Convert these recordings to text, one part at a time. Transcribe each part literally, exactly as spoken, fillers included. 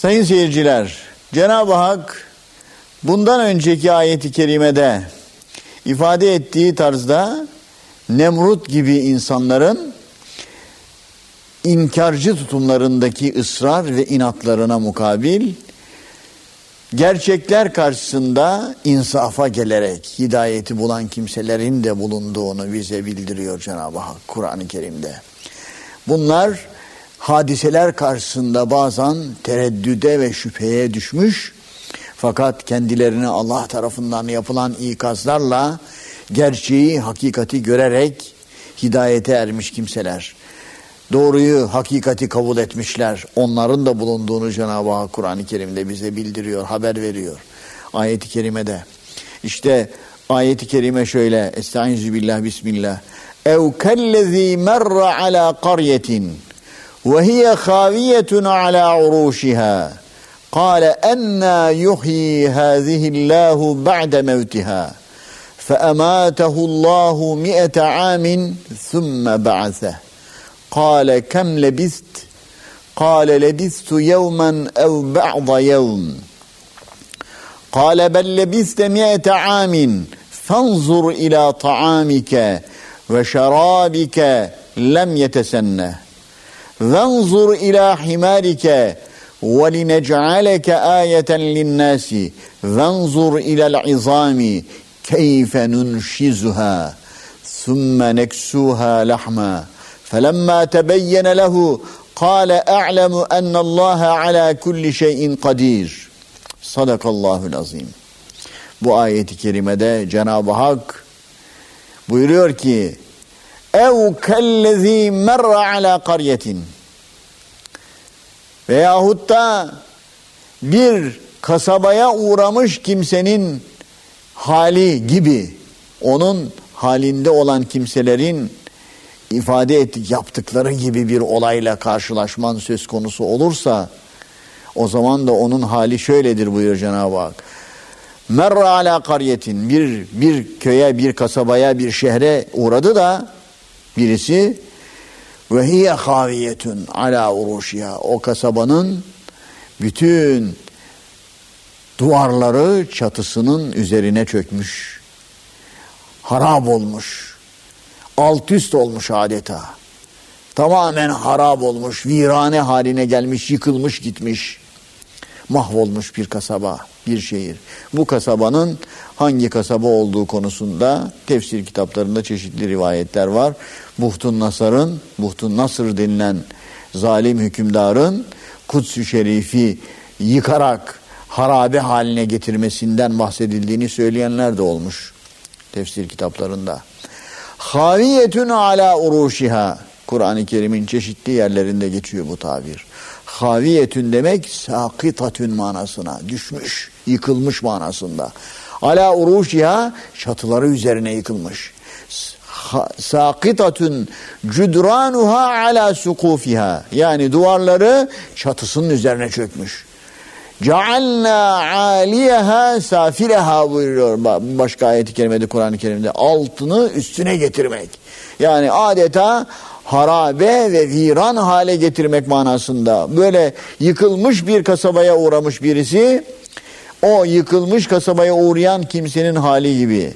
Sayın seyirciler, Cenab-ı Hak bundan önceki ayet-i kerimede ifade ettiği tarzda Nemrut gibi insanların inkarcı tutumlarındaki ısrar ve inatlarına mukabil gerçekler karşısında insafa gelerek hidayeti bulan kimselerin de bulunduğunu bize bildiriyor Cenab-ı Hak Kur'an-ı Kerim'de. Bunlar hadiseler karşısında bazen tereddüde ve şüpheye düşmüş, fakat kendilerine Allah tarafından yapılan ikazlarla gerçeği, hakikati görerek hidayete ermiş kimseler. Doğruyu, hakikati kabul etmişler. Onların da bulunduğunu Cenab-ı Hak Kur'an-ı Kerim'de bize bildiriyor, haber veriyor. Ayet-i kerimede. İşte ayet-i kerime şöyle. Estaizu billah, bismillah. Ev kellezî merra alâ qaryetin ve hiye khâviyetun alâ urûşihâ. Kâle ennâ yuhyî hâzihillâhu ba'de mevtihâ. فَأَمَاتَهُ اللّٰهُ مِئَةَ عَامٍ ثُمَّ بَعَثَهُ. قال كم لبثت قال لبثت يوما أو بعض يوم قال بل لبثت مئة عام فانظر إلى طعامك وشرابك لم يتسنه وانظر إلى حمارك ولنجعلك آية للناس وانظر إلى العظام كيف ننشزها ثم نكسوها لحما فَلَمَّا تَبَيَّنَ لَهُ قَالَ أَعْلَمُ أَنَّ اللّٰهَ عَلَى كُلِّ شَيْءٍ قَدِيرٌ. Sadakallahul azim. Bu ayeti kerimede Cenab-ı Hak buyuruyor ki اَوْ كَلَّذ۪ي مَرَّ عَلَى قَرْيَةٍ veyahut da bir kasabaya uğramış kimsenin hali gibi, onun halinde olan kimselerin ifade ettik, yaptıkları gibi bir olayla karşılaşman söz konusu olursa, o zaman da onun hali şöyledir buyuruyor Cenab-ı Hak. Merra ala qaryetin, bir bir köye, bir kasabaya, bir şehre uğradı da birisi ve hiye haviyetun ala uruşiha, o kasabanın bütün duvarları çatısının üzerine çökmüş, harap olmuş, alt üst olmuş adeta. Tamamen harap olmuş, virane haline gelmiş, yıkılmış gitmiş, mahvolmuş bir kasaba, bir şehir. Bu kasabanın hangi kasaba olduğu konusunda tefsir kitaplarında çeşitli rivayetler var. Buhtun Nasır'ın, Buhtun Nasır denilen zalim hükümdarın Kuds-ü Şerif'i yıkarak harabe haline getirmesinden bahsedildiğini söyleyenler de olmuş tefsir kitaplarında. Haviyetun ala uruşiha, Kur'an-ı Kerim'in çeşitli yerlerinde geçiyor bu tabir. Haviyetun demek sakitatun manasına, düşmüş, yıkılmış manasında. Ala uruşiha, çatıları üzerine yıkılmış. Sakitatun cudranuha ala sukufiha, yani duvarları çatısının üzerine çökmüş. Cealna aliyeha safileha buyuruyor başka ayet-i kerimede, Kur'an-ı Kerim'de. Altını üstüne getirmek. Yani adeta harabe ve viran hale getirmek manasında. Böyle yıkılmış bir kasabaya uğramış birisi, o yıkılmış kasabaya uğrayan kimsenin hali gibi.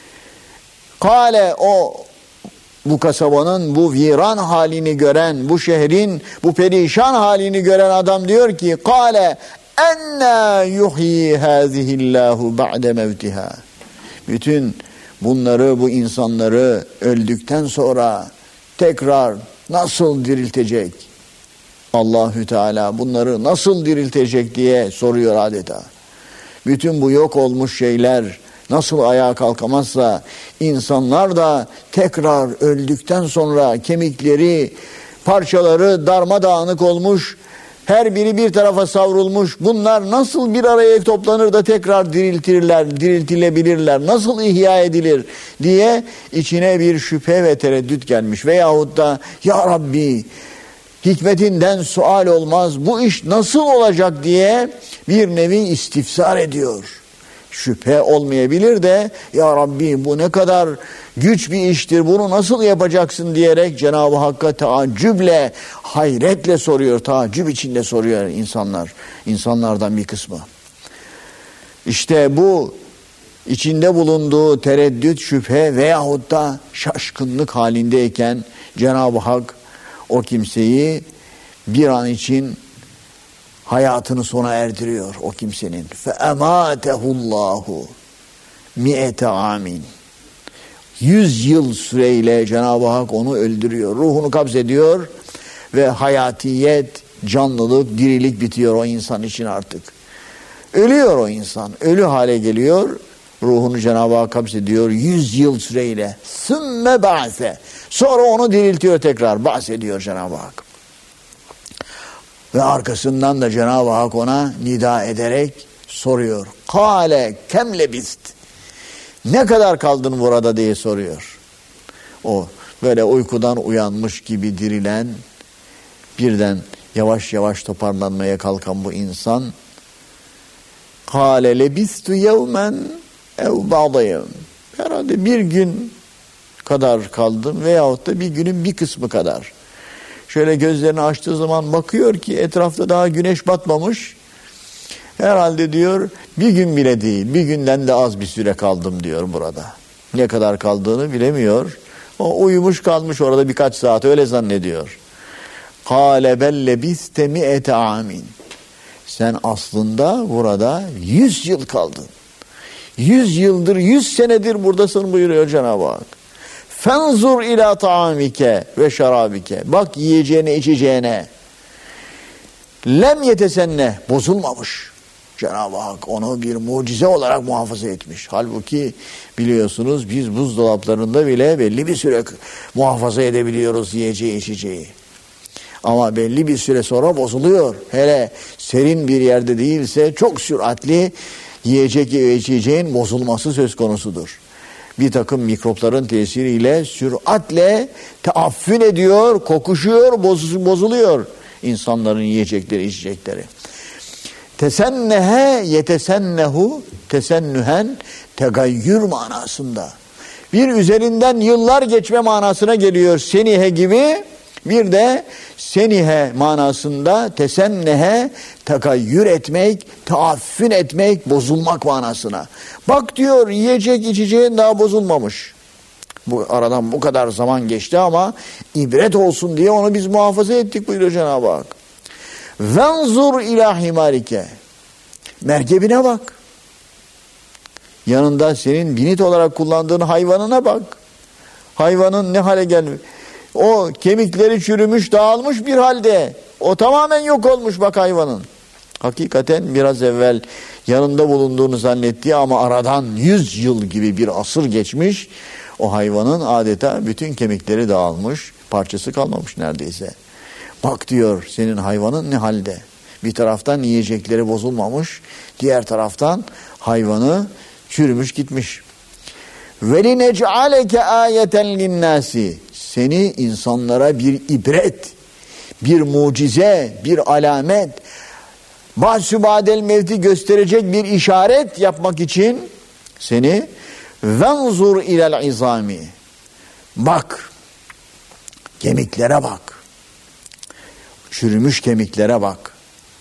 Kale, o bu kasabanın bu viran halini gören, bu şehrin bu perişan halini gören adam diyor ki, kale enna yuhyi hazihillahu ba'de mevtiha. Bütün bunları, bu insanları öldükten sonra tekrar nasıl diriltecek? Allahü Teala bunları nasıl diriltecek diye soruyor adeta. Bütün bu yok olmuş şeyler nasıl ayağa kalkamazsa, insanlar da tekrar öldükten sonra kemikleri, parçaları darmadağınık olmuş, her biri bir tarafa savrulmuş, bunlar nasıl bir araya toplanır da tekrar diriltirler, diriltilebilirler, nasıl ihya edilir diye içine bir şüphe ve tereddüt gelmiş. Veyahut da ya Rabbi, hikmetinden sual olmaz, bu iş nasıl olacak diye bir nevi istifsar ediyor. şüphe olmayabilir de ya Rabbi bu ne kadar güç bir iştir, bunu nasıl yapacaksın diyerek Cenab-ı Hakk'a taaccüple, hayretle soruyor, taaccüp içinde soruyor insanlar, insanlardan bir kısmı. İşte bu içinde bulunduğu tereddüt, şüphe veyahut da şaşkınlık halindeyken Cenab-ı Hak o kimseyi bir an için hayatını sona erdiriyor o kimsenin. فَاَمَاتَهُ اللّٰهُ مِئَةَ عَامٍ Yüz yıl süreyle Cenab-ı Hak onu öldürüyor. Ruhunu kabzediyor ve hayatiyet, canlılık, dirilik bitiyor o insan için artık. Ölüyor o insan. Ölü hale geliyor. Ruhunu Cenab-ı Hak kabzediyor. Yüz yıl süreyle. ثُمَّ بَعْثَ Sonra onu diriltiyor tekrar. Bahsediyor Cenab-ı Hak. Ve arkasından da Cenab-ı Hak ona nida ederek soruyor. Kale kem lebist. Ne kadar kaldın burada diye soruyor. O böyle uykudan uyanmış gibi dirilen, birden yavaş yavaş toparlanmaya kalkan bu insan. Kale lebistu yevmen ev ba'da yevm. Herhalde bir gün kadar kaldım veyahut da bir günün bir kısmı kadar. Şöyle gözlerini açtığı zaman bakıyor ki etrafta daha güneş batmamış. Herhalde diyor bir gün bile değil, bir günden de az bir süre kaldım diyor burada. Ne kadar kaldığını bilemiyor. O uyumuş kalmış orada birkaç saat, öyle zannediyor. Kâle belle biste mi'ete amin. Sen aslında burada yüz yıl kaldın. Yüz yıldır, yüz senedir buradasın buyuruyor Cenab-ı Hak. Fenzur ila taamike ve şarabike. Bak yiyeceğine, içeceğine. Lem yetesenne, bozulmamış. Cenab-ı Hak onu bir mucize olarak muhafaza etmiş. Halbuki biliyorsunuz biz buzdolaplarında bile belli bir süre muhafaza edebiliyoruz yiyeceği, içeceği. Ama belli bir süre sonra bozuluyor. Hele serin bir yerde değilse çok süratli yiyecek ve içeceğin bozulması söz konusudur. Bir takım mikropların tesiriyle süratle taaffün ediyor, kokuşuyor, bozuluyor insanların yiyecekleri, içecekleri. Tesennehe yetesennehu tesennühen tegayyür manasında. Bir üzerinden yıllar geçme manasına geliyor senihe gibi. Bir de senihe manasında tesennehe tegayyür etmek, taaffün etmek, bozulmak manasına. Bak diyor yiyecek içeceğin daha bozulmamış. Bu aradan bu kadar zaman geçti ama ibret olsun diye onu biz muhafaza ettik buyuruyor Cenab-ı Hak. Venzur ila himarike. Merkebine bak. Yanında senin binit olarak kullandığın hayvanına bak. Hayvanın ne hale gelmiş. O kemikleri çürümüş, dağılmış bir halde. O tamamen yok olmuş bak hayvanın. Hakikaten biraz evvel yanında bulunduğunu zannettiği ama aradan yüz yıl gibi bir asır geçmiş. O hayvanın adeta bütün kemikleri dağılmış. Parçası kalmamış neredeyse. Bak diyor senin hayvanın ne halde. Bir taraftan yiyecekleri bozulmamış. Diğer taraftan hayvanı çürümüş gitmiş. وَلِنَجْعَلَكَ آيَةً لِلنَّاسِ Seni insanlara bir ibret, bir mucize, bir alamet, ba'su ba'del mevti gösterecek bir işaret yapmak için seni venzur ilel izami. Bak, kemiklere bak. Çürümüş kemiklere bak.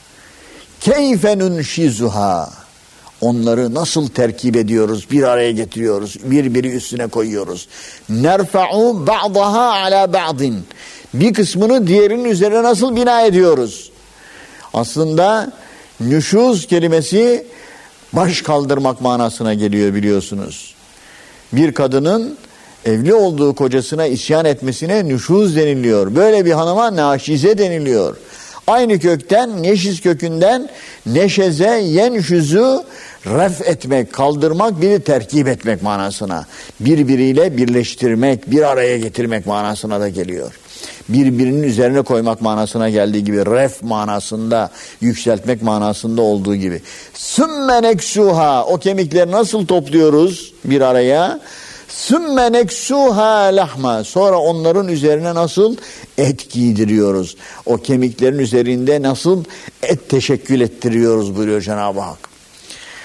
Keyfe nunşizuha. Onları nasıl terkip ediyoruz, bir araya getiriyoruz, birbiri üstüne koyuyoruz. Nerfa'u ba'daha ala ba'din. Bir kısmını diğerinin üzerine nasıl bina ediyoruz? Aslında nüşuz kelimesi baş kaldırmak manasına geliyor biliyorsunuz. Bir kadının evli olduğu kocasına isyan etmesine nüşuz deniliyor. Böyle bir hanıma naşize deniliyor. Aynı kökten, neşiz kökünden neşeze, yenşüzü ref etmek, kaldırmak, biri terkip etmek manasına. Birbiriyle birleştirmek, bir araya getirmek manasına da geliyor. Birbirinin üzerine koymak manasına geldiği gibi, ref manasında, yükseltmek manasında olduğu gibi. Sümme neksuha, o kemikleri nasıl topluyoruz bir araya? Sümme neksuha lahma, sonra onların üzerine nasıl et giydiriyoruz? O kemiklerin üzerinde nasıl et teşekkül ettiriyoruz buyuruyor Cenab-ı Hak.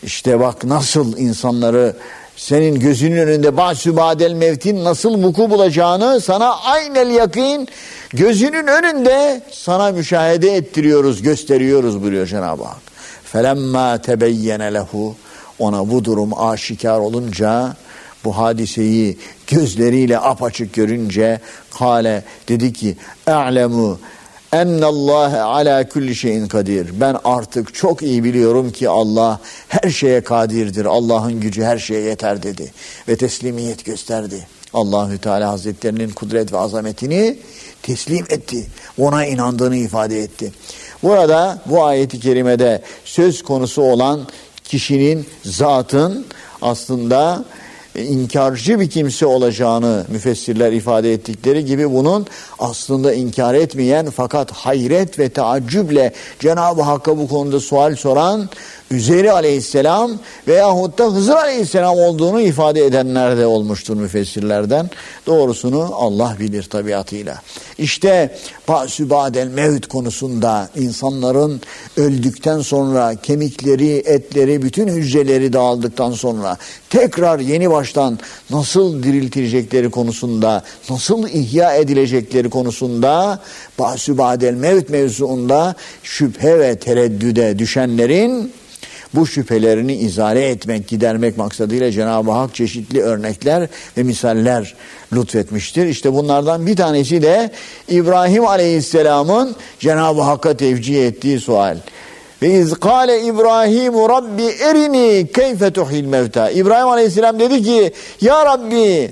İşte bak nasıl insanları senin gözünün önünde ba'sü ba'del mevtin nasıl vuku bulacağını sana aynel yakîn gözünün önünde sana müşahede ettiriyoruz, gösteriyoruz buyuruyor Cenab-ı Hak. Felemma tebeyyene lehu, ona bu durum aşikar olunca, bu hadiseyi gözleriyle apaçık görünce, kâle, dedi ki e'lemu ennallâhe alâ kulli şeyin kadir. Ben artık çok iyi biliyorum ki Allah her şeye kadirdir. Allah'ın gücü her şeye yeter dedi. Ve teslimiyet gösterdi. Allahü Teala Hazretlerinin kudret ve azametini teslim etti. Ona inandığını ifade etti. Burada bu ayeti kerimede söz konusu olan kişinin, zatın aslında inkarcı bir kimse olacağını müfessirler ifade ettikleri gibi bunun aslında inkar etmeyen fakat hayret ve taaccüple Cenab-ı Hakk'a bu konuda sual soran Üzeyr aleyhisselam veyahut da Hızır aleyhisselam olduğunu ifade edenler de olmuştur müfessirlerden. Doğrusunu Allah bilir tabiatıyla. İşte ba'sü ba'del mevt konusunda insanların öldükten sonra kemikleri, etleri, bütün hücreleri dağıldıktan sonra tekrar yeni baştan nasıl diriltilecekleri konusunda, nasıl ihya edilecekleri konusunda ba'sü ba'del mevt mevzuunda şüphe ve tereddüde düşenlerin bu şüphelerini izale etmek, gidermek maksadıyla Cenab-ı Hak çeşitli örnekler ve misaller lütfetmiştir. İşte bunlardan bir tanesi de İbrahim Aleyhisselam'ın Cenab-ı Hakk'a tevcih ettiği sual. Ve iz kâle İbrahimu Rabbi erini keyfe tuhil mevta. İbrahim Aleyhisselam dedi ki, ya Rabbi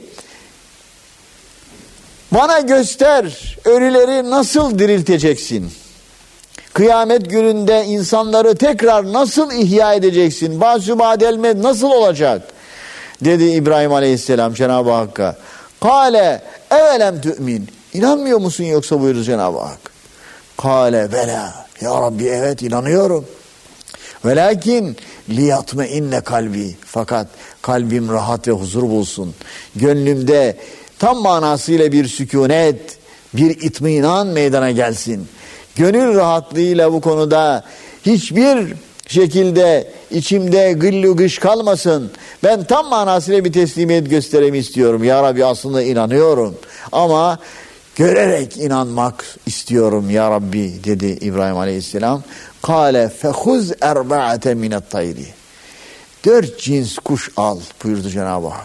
bana göster ölüleri nasıl dirilteceksin? Kıyamet gününde insanları tekrar nasıl ihya edeceksin? Ba'sü ba'del mevt nasıl olacak? Dedi İbrahim Aleyhisselam Cenab-ı Hakk'a. Kâle evelem tü'min. İnanmıyor musun yoksa buyurdu Cenab-ı Hak. Kâle bela. Ya Rabbi evet inanıyorum. Velakin liyatme inne kalbi. Fakat kalbim rahat ve huzur bulsun. Gönlümde tam manasıyla bir sükunet, bir itminan meydana gelsin. Gönül rahatlığıyla bu konuda hiçbir şekilde içimde gıllu gış kalmasın. Ben tam manasıyla bir teslimiyet gösteremi istiyorum. Ya Rabbi aslında inanıyorum ama görerek inanmak istiyorum ya Rabbi dedi İbrahim Aleyhisselam. Kâle fehuz erba'ate minet tayri. Dört cins kuş al buyurdu Cenab-ı Hak.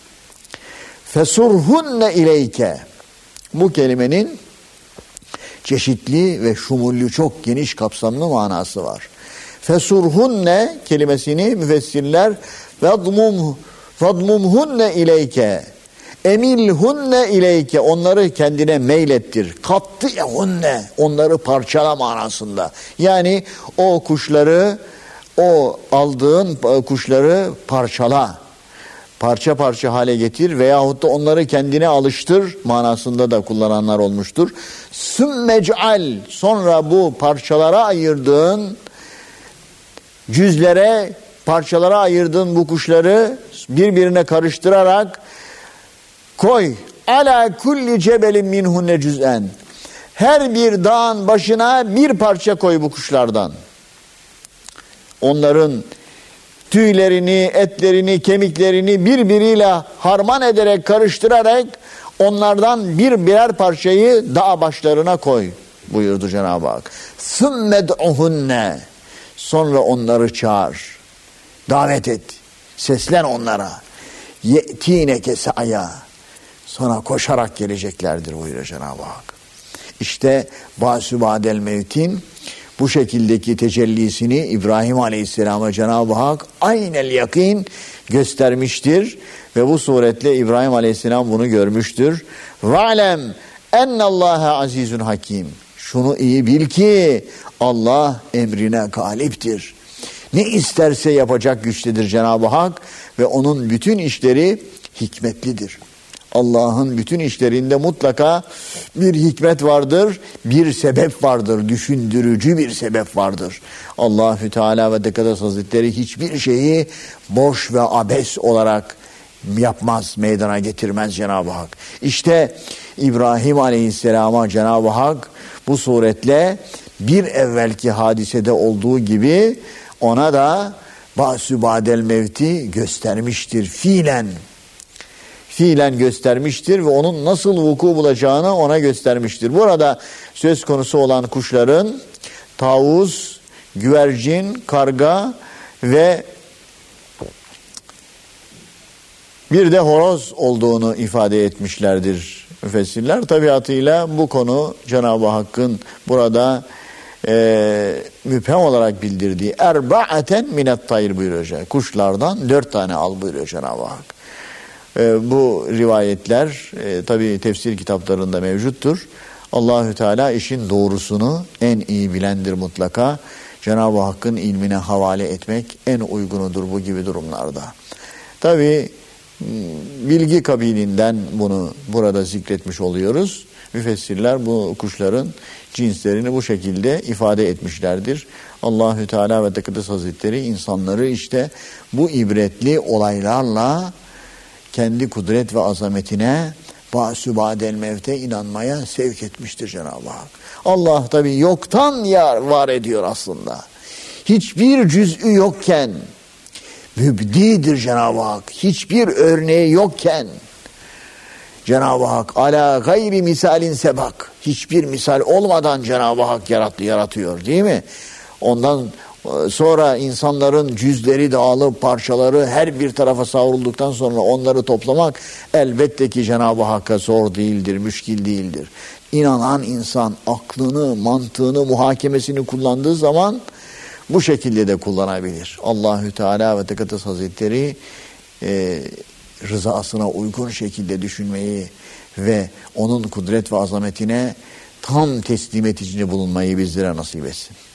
Fesurhunne ileyke. Bu kelimenin çeşitli ve şumullü çok geniş kapsamlı manası var. Fesurhunne kelimesini müfessirler vadmum vadmumhunne ileyke emilhunne ileyke onları kendine meylettir. Kattihunne onları parçala manasında. Yani o kuşları o aldığın kuşları parçala. Parça parça hale getir veyahut da onları kendine alıştır manasında da kullananlar olmuştur. Sümmec'al sonra bu parçalara ayırdığın cüzlere parçalara ayırdığın bu kuşları birbirine karıştırarak koy. Ala kulli cebelin minhunne cüz'en. Her bir dağın başına bir parça koy bu kuşlardan. Onların tüylerini, etlerini, kemiklerini birbiriyle harman ederek, karıştırarak onlardan bir birer parçayı dağ başlarına koy buyurdu Cenab-ı Hak. Sümmed'uhunne. Sonra onları çağır. Davet et. Seslen onlara. Ye'tineke sa'ya. Sonra koşarak geleceklerdir buyuruyor Cenab-ı Hak. İşte ba'sü ba'del mevtin bu şekildeki tecellisini İbrahim Aleyhisselam'a Cenab-ı Hak aynel yakîn göstermiştir ve bu suretle İbrahim Aleyhisselam bunu görmüştür. Ve'lem ennallâhe azizun hakim. Şunu iyi bil ki Allah emrine galiptir. Ne isterse yapacak güçtedir Cenab-ı Hak ve onun bütün işleri hikmetlidir. Allah'ın bütün işlerinde mutlaka bir hikmet vardır, bir sebep vardır, düşündürücü bir sebep vardır. Allahü Teala ve Tekaddes Hazretleri hiçbir şeyi boş ve abes olarak yapmaz, meydana getirmez Cenab-ı Hak. İşte İbrahim Aleyhisselam'a Cenab-ı Hak bu suretle bir evvelki hadisede olduğu gibi ona da ba'sü ba'del mevti göstermiştir fiilen. Fiilen göstermiştir ve onun nasıl vuku bulacağını ona göstermiştir. Burada söz konusu olan kuşların tavus, güvercin, karga ve bir de horoz olduğunu ifade etmişlerdir müfessirler. Tabiatıyla bu konu Cenab-ı Hakk'ın burada e, müphem olarak bildirdiği erba'aten minet tayr buyuruyor. Kuşlardan dört tane al buyuruyor Cenab-ı Hak. E, bu rivayetler e, tabi tefsir kitaplarında mevcuttur. Allahü Teala işin doğrusunu en iyi bilendir mutlaka. Cenab-ı Hakk'ın ilmine havale etmek en uygunudur bu gibi durumlarda. Tabi bilgi kabilinden bunu burada zikretmiş oluyoruz. Müfessirler bu kuşların cinslerini bu şekilde ifade etmişlerdir. Allahü Teala ve Tekaddes Hazretleri insanları işte bu ibretli olaylarla kendi kudret ve azametine ba'sü ba'del mevte inanmaya sevk etmiştir Cenab-ı Hak. Allah tabi yoktan yar var ediyor aslında. Hiçbir cüz'ü yokken mübdidir Cenab-ı Hak. Hiçbir örneği yokken Cenab-ı Hak ala gayri misalin sebak. Hiçbir misal olmadan Cenab-ı Hak yarattı, yaratıyor değil mi? Ondan sonra insanların cüzleri dağılıp parçaları her bir tarafa savrulduktan sonra onları toplamak elbette ki Cenab-ı Hakk'a zor değildir, müşkil değildir. İnanan insan aklını, mantığını, muhakemesini kullandığı zaman bu şekilde de kullanabilir. Allahü Teala ve Tekaddes Hazretleri e, rızasına uygun şekilde düşünmeyi ve onun kudret ve azametine tam teslimet içinde bulunmayı bizlere nasip etsin.